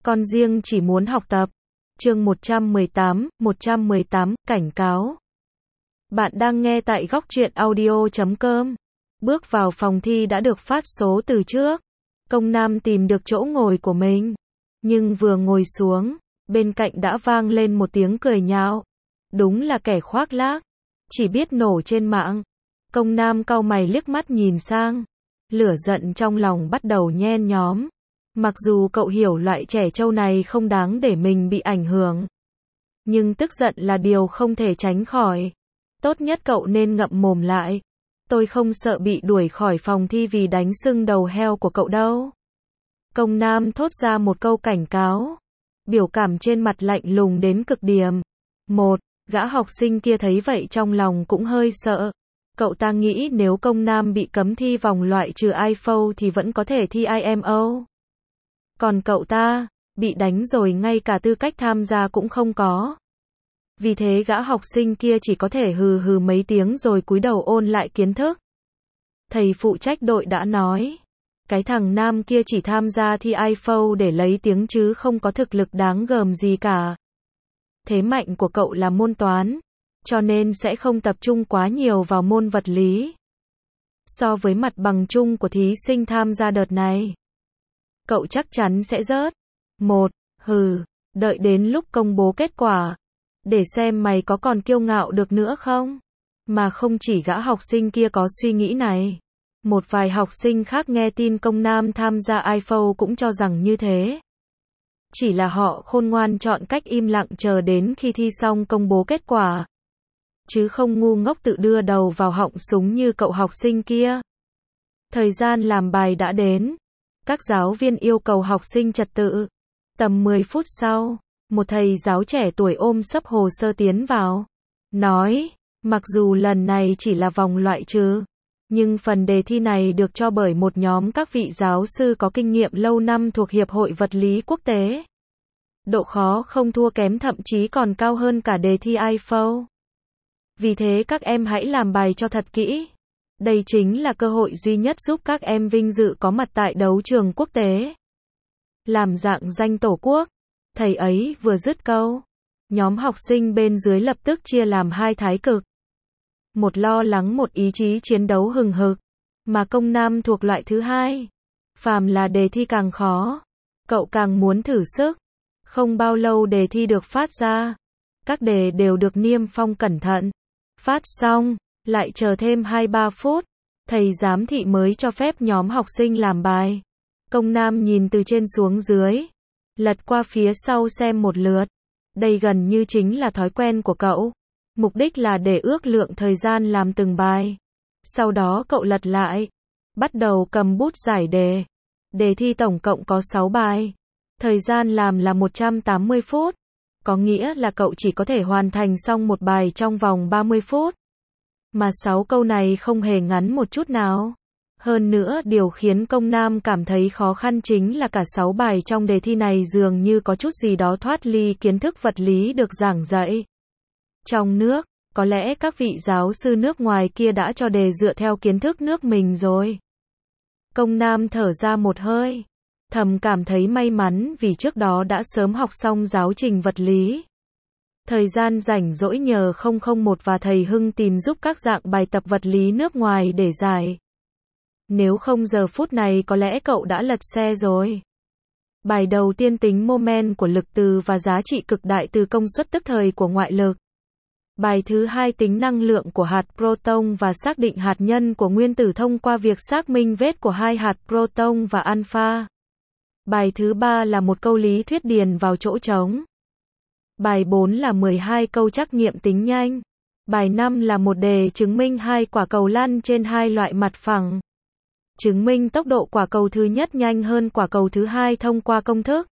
Con riêng chỉ muốn học tập. Chương 118, cảnh cáo. Bạn đang nghe tại góc truyện audio.com. Bước vào phòng thi đã được phát số từ trước. Công Nam tìm được chỗ ngồi của mình. Nhưng vừa ngồi xuống, bên cạnh đã vang lên một tiếng cười nhạo. Đúng là kẻ khoác lác, chỉ biết nổ trên mạng. Công Nam cau mày liếc mắt nhìn sang. Lửa giận trong lòng bắt đầu nhen nhóm. Mặc dù cậu hiểu loại trẻ trâu này không đáng để mình bị ảnh hưởng, nhưng tức giận là điều không thể tránh khỏi. Tốt nhất cậu nên ngậm mồm lại. Tôi không sợ bị đuổi khỏi phòng thi vì đánh sưng đầu heo của cậu đâu. Công Nam thốt ra một câu cảnh cáo. Biểu cảm trên mặt lạnh lùng đến cực điểm. Gã học sinh kia thấy vậy trong lòng cũng hơi sợ. Cậu ta nghĩ nếu Công Nam bị cấm thi vòng loại trừ IFO thì vẫn có thể thi IMO. Còn cậu ta, bị đánh rồi ngay cả tư cách tham gia cũng không có. Vì thế gã học sinh kia chỉ có thể hừ hừ mấy tiếng rồi cúi đầu ôn lại kiến thức. Thầy phụ trách đội đã nói, cái thằng Nam kia chỉ tham gia thi IFO để lấy tiếng chứ không có thực lực đáng gờm gì cả. Thế mạnh của cậu là môn toán, cho nên sẽ không tập trung quá nhiều vào môn vật lý. So với mặt bằng chung của thí sinh tham gia đợt này, cậu chắc chắn sẽ rớt. Đợi đến lúc công bố kết quả, để xem mày có còn kiêu ngạo được nữa không. Mà không chỉ gã học sinh kia có suy nghĩ này. Một vài học sinh khác nghe tin Công Nam tham gia IFO cũng cho rằng như thế. Chỉ là họ khôn ngoan chọn cách im lặng chờ đến khi thi xong công bố kết quả, chứ không ngu ngốc tự đưa đầu vào họng súng như cậu học sinh kia. Thời gian làm bài đã đến. Các giáo viên yêu cầu học sinh trật tự. Tầm 10 phút sau, một thầy giáo trẻ tuổi ôm xấp hồ sơ tiến vào. Nói, mặc dù lần này chỉ là vòng loại trừ, nhưng phần đề thi này được cho bởi một nhóm các vị giáo sư có kinh nghiệm lâu năm thuộc Hiệp hội Vật lý Quốc tế. Độ khó không thua kém, thậm chí còn cao hơn cả đề thi IFO. Vì thế các em hãy làm bài cho thật kỹ. Đây chính là cơ hội duy nhất giúp các em vinh dự có mặt tại đấu trường quốc tế. Làm rạng danh Tổ quốc. Thầy ấy vừa dứt câu, nhóm học sinh bên dưới lập tức chia làm hai thái cực. Một lo lắng, một ý chí chiến đấu hừng hực. Mà Công Nam thuộc loại thứ hai. Phàm là đề thi càng khó, cậu càng muốn thử sức. Không bao lâu đề thi được phát ra. Các đề đều được niêm phong cẩn thận. Phát xong, lại chờ thêm 2-3 phút, thầy giám thị mới cho phép nhóm học sinh làm bài. Công Nam nhìn từ trên xuống dưới, lật qua phía sau xem một lượt. Đây gần như chính là thói quen của cậu. Mục đích là để ước lượng thời gian làm từng bài. Sau đó cậu lật lại, bắt đầu cầm bút giải đề. Đề thi tổng cộng có 6 bài. Thời gian làm là 180 phút. Có nghĩa là cậu chỉ có thể hoàn thành xong một bài trong vòng 30 phút. Mà 6 câu này không hề ngắn một chút nào. Hơn nữa, điều khiến Công Nam cảm thấy khó khăn chính là cả 6 bài trong đề thi này dường như có chút gì đó thoát ly kiến thức vật lý được giảng dạy. Trong nước, có lẽ các vị giáo sư nước ngoài kia đã cho đề dựa theo kiến thức nước mình rồi. Công Nam thở ra một hơi. Thầm cảm thấy may mắn vì trước đó đã sớm học xong giáo trình vật lý. Thời gian rảnh rỗi nhờ 001 và thầy Hưng tìm giúp các dạng bài tập vật lý nước ngoài để giải. Nếu không giờ phút này có lẽ cậu đã lật xe rồi. Bài đầu tiên tính moment của lực từ và giá trị cực đại từ công suất tức thời của ngoại lực. Bài thứ hai tính năng lượng của hạt proton và xác định hạt nhân của nguyên tử thông qua việc xác minh vết của hai hạt proton và alpha. Bài thứ ba là một câu lý thuyết điền vào chỗ trống. Bài 4 là 12 câu trắc nghiệm tính nhanh. Bài 5 là một đề chứng minh hai quả cầu lăn trên hai loại mặt phẳng. Chứng minh tốc độ quả cầu thứ nhất nhanh hơn quả cầu thứ hai thông qua công thức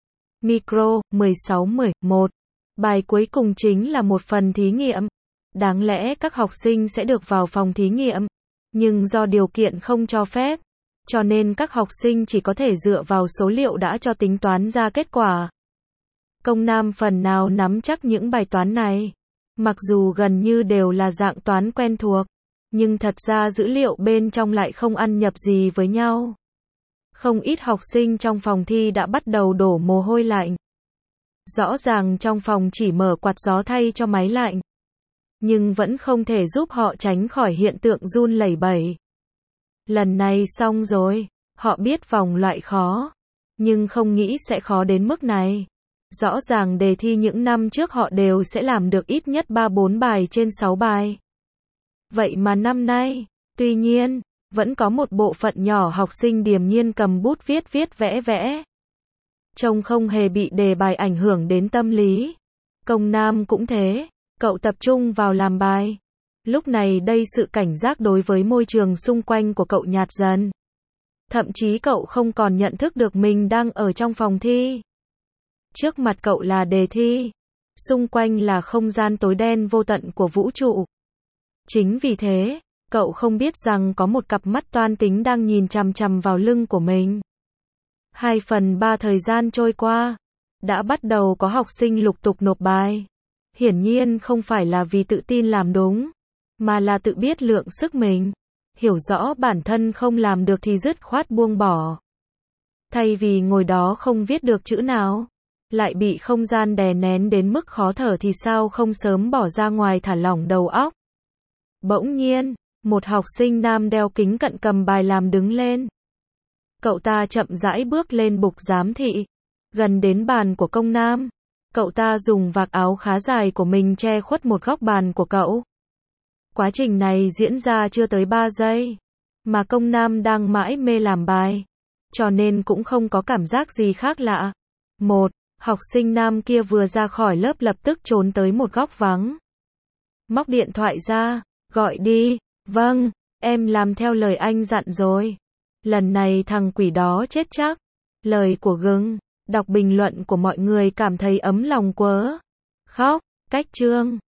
micro. 16-11. Bài cuối cùng chính là một phần thí nghiệm. Đáng lẽ các học sinh sẽ được vào phòng thí nghiệm, nhưng do điều kiện không cho phép, cho nên các học sinh chỉ có thể dựa vào số liệu đã cho tính toán ra kết quả. Công Nam phần nào nắm chắc những bài toán này. Mặc dù gần như đều là dạng toán quen thuộc, nhưng thật ra dữ liệu bên trong lại không ăn nhập gì với nhau. Không ít học sinh trong phòng thi đã bắt đầu đổ mồ hôi lạnh. Rõ ràng trong phòng chỉ mở quạt gió thay cho máy lạnh, nhưng vẫn không thể giúp họ tránh khỏi hiện tượng run lẩy bẩy. Lần này xong rồi, họ biết vòng loại khó, nhưng không nghĩ sẽ khó đến mức này. Rõ ràng đề thi những năm trước họ đều sẽ làm được ít nhất 3-4 bài trên 6 bài. Vậy mà năm nay, tuy nhiên, vẫn có một bộ phận nhỏ học sinh điềm nhiên cầm bút viết vẽ vẽ. Trông không hề bị đề bài ảnh hưởng đến tâm lý. Công Nam cũng thế, cậu tập trung vào làm bài. Lúc này đây sự cảnh giác đối với môi trường xung quanh của cậu nhạt dần. Thậm chí cậu không còn nhận thức được mình đang ở trong phòng thi. Trước mặt cậu là đề thi, xung quanh là không gian tối đen vô tận của vũ trụ. Chính vì thế, cậu không biết rằng có một cặp mắt toan tính đang nhìn chằm chằm vào lưng của mình. 2/3 thời gian trôi qua, đã bắt đầu có học sinh lục tục nộp bài. Hiển nhiên không phải là vì tự tin làm đúng, mà là tự biết lượng sức mình, hiểu rõ bản thân không làm được thì dứt khoát buông bỏ. Thay vì ngồi đó không viết được chữ nào, lại bị không gian đè nén đến mức khó thở thì sao không sớm bỏ ra ngoài thả lỏng đầu óc. Bỗng nhiên, một học sinh nam đeo kính cận cầm bài làm đứng lên. Cậu ta chậm rãi bước lên bục giám thị, gần đến bàn của Công Nam. Cậu ta dùng vạt áo khá dài của mình che khuất một góc bàn của cậu. Quá trình này diễn ra chưa tới 3 giây, mà Công Nam đang mãi mê làm bài, cho nên cũng không có cảm giác gì khác lạ. Học sinh nam kia vừa ra khỏi lớp lập tức trốn tới một góc vắng. Móc điện thoại ra, gọi đi, vâng, em làm theo lời anh dặn rồi. Lần này thằng quỷ đó chết chắc. Lời của Gừng, đọc bình luận của mọi người cảm thấy ấm lòng quá. Khóc, cách chương.